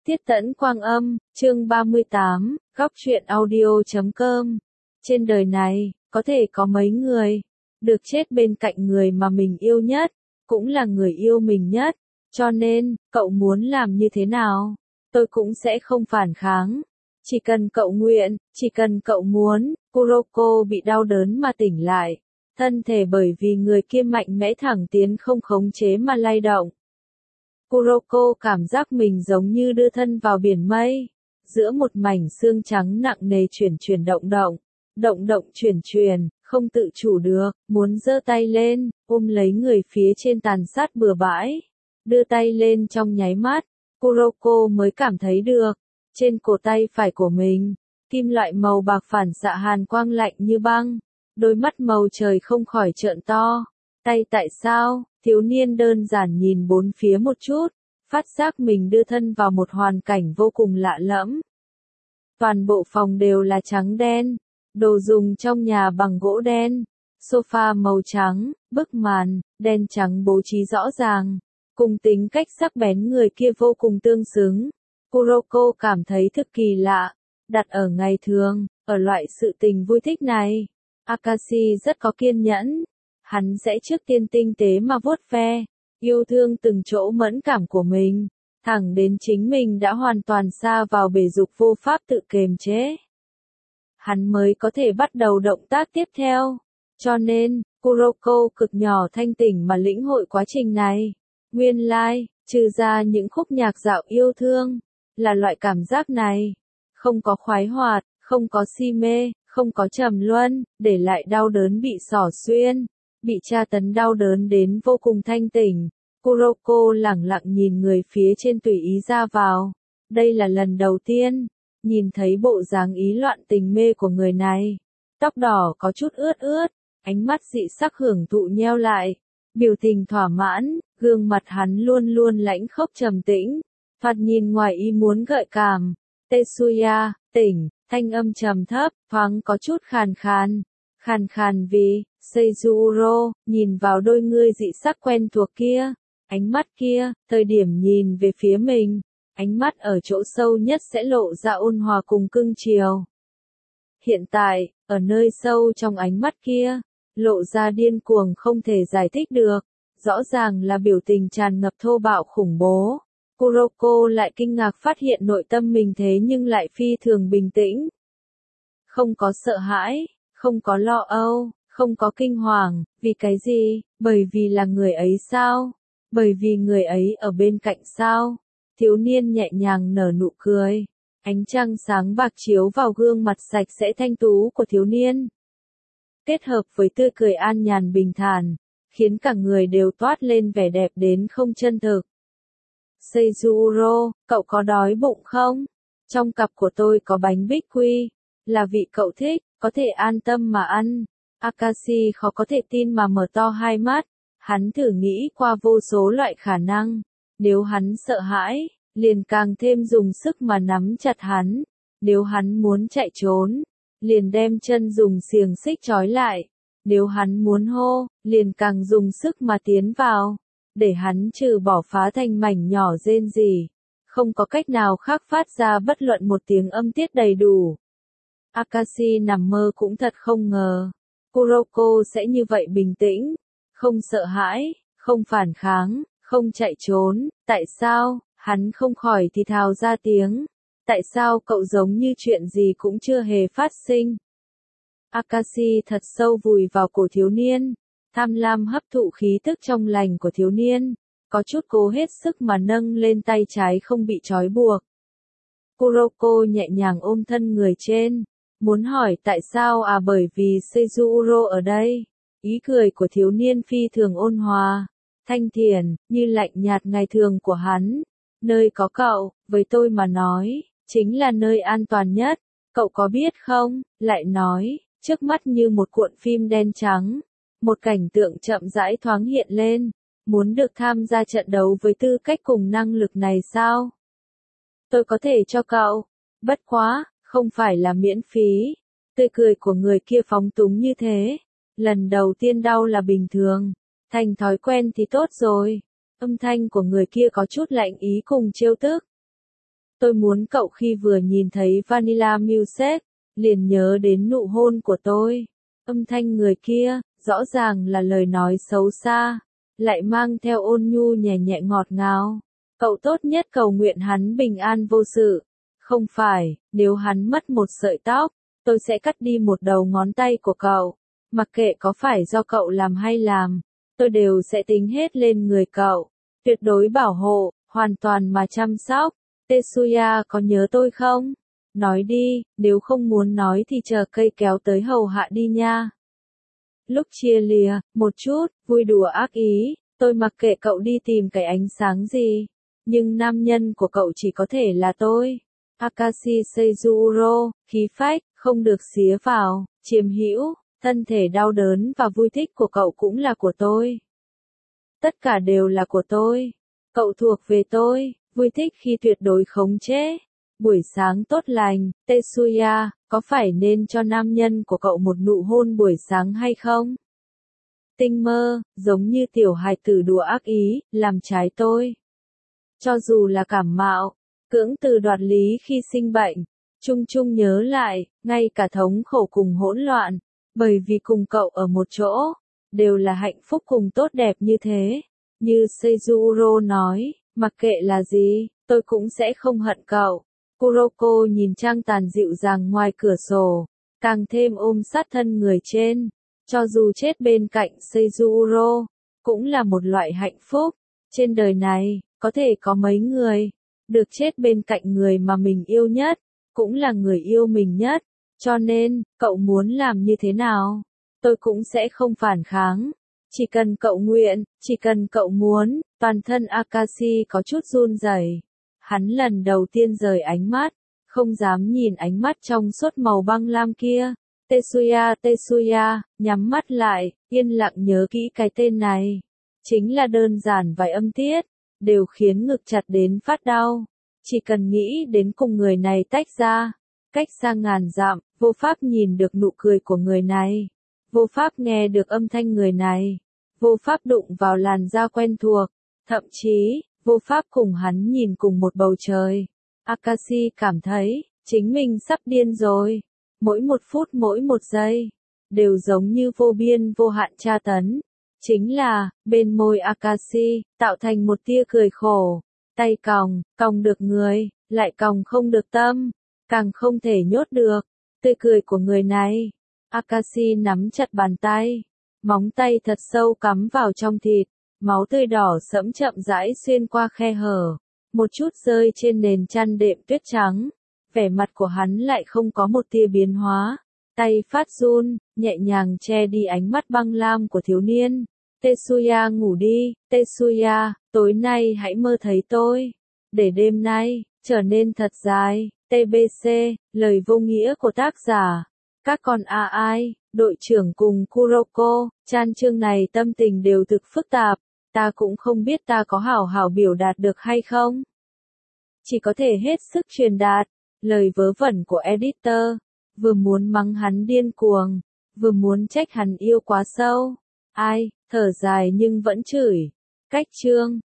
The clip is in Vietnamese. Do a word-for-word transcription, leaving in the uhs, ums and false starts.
Tiết Tẫn Quang Âm, chương ba mươi tám, góc truyện audio chấm com. Trên đời này, có thể có mấy người, được chết bên cạnh người mà mình yêu nhất, cũng là người yêu mình nhất, cho nên, cậu muốn làm như thế nào, tôi cũng sẽ không phản kháng. Chỉ cần cậu nguyện, chỉ cần cậu muốn. Kuroko bị đau đớn mà tỉnh lại, thân thể bởi vì người kia mạnh mẽ thẳng tiến không khống chế mà lay động. Kuroko cảm giác mình giống như đưa thân vào biển mây, giữa một mảnh xương trắng nặng nề chuyển chuyển động động, động động chuyển chuyển, không tự chủ được, muốn giơ tay lên, ôm lấy người phía trên tàn sát bừa bãi. Đưa tay lên trong nháy mắt, Kuroko mới cảm thấy được, trên cổ tay phải của mình, kim loại màu bạc phản xạ hàn quang lạnh như băng, đôi mắt màu trời không khỏi trợn to. Tay tại sao? Thiếu niên đơn giản nhìn bốn phía một chút, phát giác mình đưa thân vào một hoàn cảnh vô cùng lạ lẫm. Toàn bộ phòng đều là trắng đen, đồ dùng trong nhà bằng gỗ đen, sofa màu trắng, bức màn, đen trắng bố trí rõ ràng, cùng tính cách sắc bén người kia vô cùng tương xứng. Kuroko cảm thấy thực kỳ lạ, đặt ở ngày thường, ở loại sự tình vui thích này, Akashi rất có kiên nhẫn. Hắn sẽ trước tiên tinh tế mà vuốt ve, yêu thương từng chỗ mẫn cảm của mình, thẳng đến chính mình đã hoàn toàn sa vào bể dục vô pháp tự kiềm chế. Hắn mới có thể bắt đầu động tác tiếp theo. Cho nên, Kuroko cực nhỏ thanh tỉnh mà lĩnh hội quá trình này. Nguyên lai, like, trừ ra những khúc nhạc dạo yêu thương, là loại cảm giác này. Không có khoái hoạt, không có si mê, không có trầm luân, để lại đau đớn bị xỏ xuyên. Bị tra tấn đau đớn đến vô cùng thanh tỉnh, Kuroko lẳng lặng nhìn người phía trên tùy ý ra vào. Đây là lần đầu tiên, nhìn thấy bộ dáng ý loạn tình mê của người này. Tóc đỏ có chút ướt ướt, ánh mắt dị sắc hưởng thụ nheo lại, biểu tình thỏa mãn, gương mặt hắn luôn luôn lãnh khốc trầm tĩnh, thoạt nhìn ngoài ý muốn gợi cảm. Tetsuya, tỉnh, thanh âm trầm thấp, thoáng có chút khàn khàn, khàn khàn vì... Seijuro, nhìn vào đôi ngươi dị sắc quen thuộc kia, ánh mắt kia, thời điểm nhìn về phía mình, ánh mắt ở chỗ sâu nhất sẽ lộ ra ôn hòa cùng cưng chiều. Hiện tại, ở nơi sâu trong ánh mắt kia, lộ ra điên cuồng không thể giải thích được, rõ ràng là biểu tình tràn ngập thô bạo khủng bố. Kuroko lại kinh ngạc phát hiện nội tâm mình thế nhưng lại phi thường bình tĩnh. Không có sợ hãi, không có lo âu. Không có kinh hoàng, vì cái gì? Bởi vì là người ấy sao? Bởi vì người ấy ở bên cạnh sao? Thiếu niên nhẹ nhàng nở nụ cười. Ánh trăng sáng bạc chiếu vào gương mặt sạch sẽ thanh tú của thiếu niên. Kết hợp với tươi cười an nhàn bình thản, khiến cả người đều toát lên vẻ đẹp đến không chân thực. Seijuro, cậu có đói bụng không? Trong cặp của tôi có bánh bích quy, là vị cậu thích, có thể an tâm mà ăn. Akashi khó có thể tin mà mở to hai mắt, hắn thử nghĩ qua vô số loại khả năng, nếu hắn sợ hãi, liền càng thêm dùng sức mà nắm chặt hắn, nếu hắn muốn chạy trốn, liền đem chân dùng xiềng xích trói lại, nếu hắn muốn hô, liền càng dùng sức mà tiến vào, để hắn trừ bỏ phá thành mảnh nhỏ rên rỉ, không có cách nào khác phát ra bất luận một tiếng âm tiết đầy đủ. Akashi nằm mơ cũng thật không ngờ. Kuroko sẽ như vậy bình tĩnh, không sợ hãi, không phản kháng, không chạy trốn. Tại sao? Hắn không khỏi thì thào ra tiếng. Tại sao cậu giống như chuyện gì cũng chưa hề phát sinh? Akashi thật sâu vùi vào cổ thiếu niên, tham lam hấp thụ khí tức trong lành của thiếu niên, có chút cố hết sức mà nâng lên tay trái không bị trói buộc. Kuroko nhẹ nhàng ôm thân người trên. Muốn hỏi tại sao à bởi vì Seijuro ở đây. Ý cười của thiếu niên phi thường ôn hòa, thanh thiền, như lạnh nhạt ngày thường của hắn. Nơi có cậu, với tôi mà nói, chính là nơi an toàn nhất. Cậu có biết không? Lại nói, trước mắt như một cuộn phim đen trắng. Một cảnh tượng chậm rãi thoáng hiện lên. Muốn được tham gia trận đấu với tư cách cùng năng lực này sao? Tôi có thể cho cậu. Bất quá. Không phải là miễn phí. Tươi cười của người kia phóng túng như thế. Lần đầu tiên đau là bình thường. Thành thói quen thì tốt rồi. Âm thanh của người kia có chút lạnh ý cùng trêu tức. Tôi muốn cậu khi vừa nhìn thấy Vanilla Milkshake, liền nhớ đến nụ hôn của tôi. Âm thanh người kia, rõ ràng là lời nói xấu xa, lại mang theo ôn nhu nhẹ nhẹ ngọt ngào. Cậu tốt nhất cầu nguyện hắn bình an vô sự. Không phải, nếu hắn mất một sợi tóc, tôi sẽ cắt đi một đầu ngón tay của cậu. Mặc kệ có phải do cậu làm hay làm, tôi đều sẽ tính hết lên người cậu. Tuyệt đối bảo hộ, hoàn toàn mà chăm sóc. Tetsuya có nhớ tôi không? Nói đi, nếu không muốn nói thì chờ cây kéo tới hầu hạ đi nha. Lúc chia lìa, một chút, vui đùa ác ý, tôi mặc kệ cậu đi tìm cái ánh sáng gì. Nhưng nam nhân của cậu chỉ có thể là tôi. Akashi Seizuro, khí phách, không được xía vào, chiếm hữu, thân thể đau đớn và vui thích của cậu cũng là của tôi. Tất cả đều là của tôi. Cậu thuộc về tôi, vui thích khi tuyệt đối khống chế. Buổi sáng tốt lành, Tetsuya, có phải nên cho nam nhân của cậu một nụ hôn buổi sáng hay không? Tinh mơ, giống như tiểu hài tử đùa ác ý, làm trái tôi. Cho dù là cảm mạo, cưỡng từ đoạt lý khi sinh bệnh, chung chung nhớ lại, ngay cả thống khổ cùng hỗn loạn, bởi vì cùng cậu ở một chỗ, đều là hạnh phúc cùng tốt đẹp như thế. Như Seizuro nói, mặc kệ là gì, tôi cũng sẽ không hận cậu. Kuroko nhìn trăng tàn dịu dàng ngoài cửa sổ, càng thêm ôm sát thân người trên. Cho dù chết bên cạnh Seizuro, cũng là một loại hạnh phúc. Trên đời này, có thể có mấy người, được chết bên cạnh người mà mình yêu nhất, cũng là người yêu mình nhất. Cho nên, cậu muốn làm như thế nào, tôi cũng sẽ không phản kháng. Chỉ cần cậu nguyện, chỉ cần cậu muốn. Toàn thân Akashi có chút run rẩy. Hắn lần đầu tiên rời ánh mắt, không dám nhìn ánh mắt trong suốt màu băng lam kia. Tetsuya, Tetsuya, nhắm mắt lại, yên lặng nhớ kỹ cái tên này. Chính là đơn giản vài âm tiết, đều khiến ngực chặt đến phát đau. Chỉ cần nghĩ đến cùng người này tách ra, cách xa ngàn dặm, vô pháp nhìn được nụ cười của người này, vô pháp nghe được âm thanh người này, vô pháp đụng vào làn da quen thuộc, thậm chí, vô pháp cùng hắn nhìn cùng một bầu trời. Akashi cảm thấy, chính mình sắp điên rồi. Mỗi một phút mỗi một giây, đều giống như vô biên vô hạn tra tấn. Chính là, bên môi Akashi, tạo thành một tia cười khổ. Tay còng, còng được người, lại còng không được tâm, càng không thể nhốt được. Tươi cười của người này. Akashi nắm chặt bàn tay, móng tay thật sâu cắm vào trong thịt. Máu tươi đỏ sẫm chậm rãi xuyên qua khe hở, một chút rơi trên nền chăn đệm tuyết trắng. Vẻ mặt của hắn lại không có một tia biến hóa, tay phát run, nhẹ nhàng che đi ánh mắt băng lam của thiếu niên. Tetsuya ngủ đi, Tetsuya, tối nay hãy mơ thấy tôi, để đêm nay trở nên thật dài. tê bê xê, lời vô nghĩa của tác giả. Các con a ai, đội trưởng cùng Kuroko, chan chương này tâm tình đều thực phức tạp. Ta cũng không biết ta có hảo hảo biểu đạt được hay không. Chỉ có thể hết sức truyền đạt, lời vớ vẩn của editor, vừa muốn mắng hắn điên cuồng, vừa muốn trách hắn yêu quá sâu. Ai, thở dài nhưng vẫn chửi. Cách chương.